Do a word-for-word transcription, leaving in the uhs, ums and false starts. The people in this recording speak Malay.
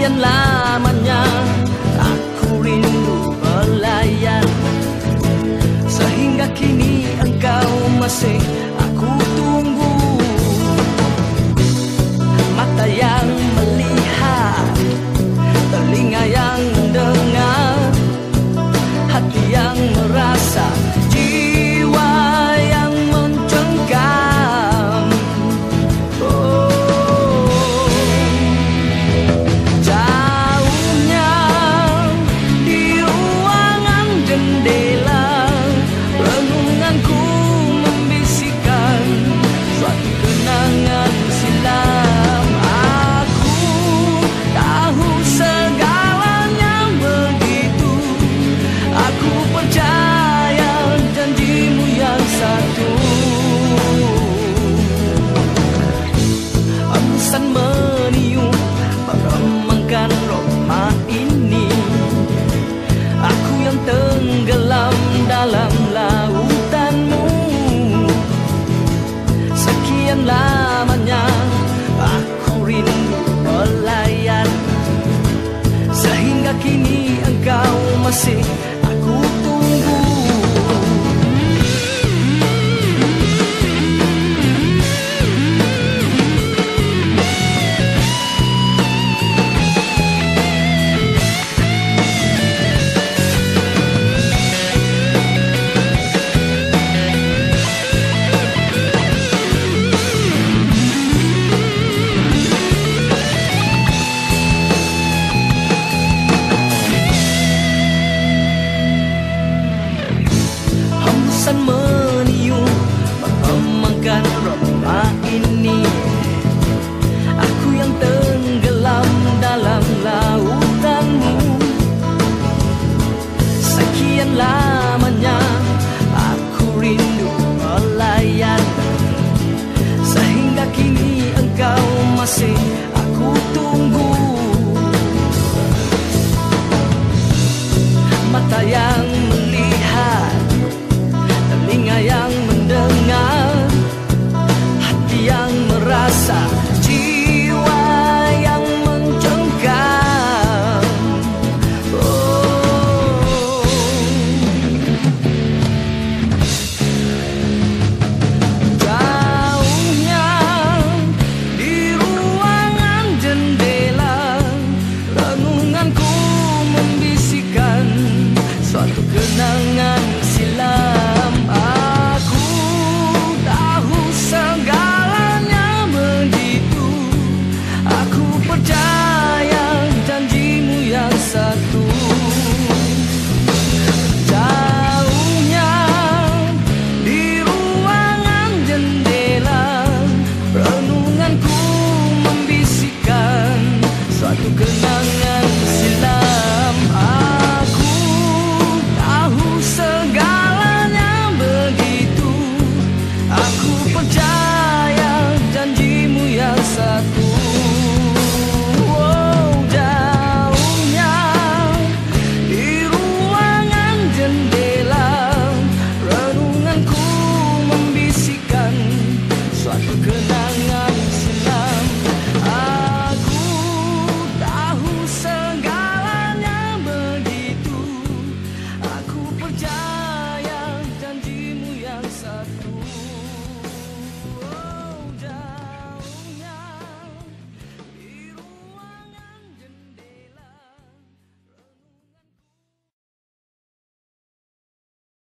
Sekian lamanya aku rindu pelayan, sehingga kini engkau masih aku tunggu. Mata yang melihat, telinga yang mendengar, hati yang merasa, jiwa yang mencengkam. Oh, jauhnya di ruangan jendela, renunganku membisikkan suatu kenangan silam. Aku tahu segalanya begitu, aku percaya janjimu yang satu. Hembusan meniup meremangkan rumah ini, aku yang tenggelam dalam lautanmu. Sekian lamanya aku rindu pelayan, sehingga kini engkau masih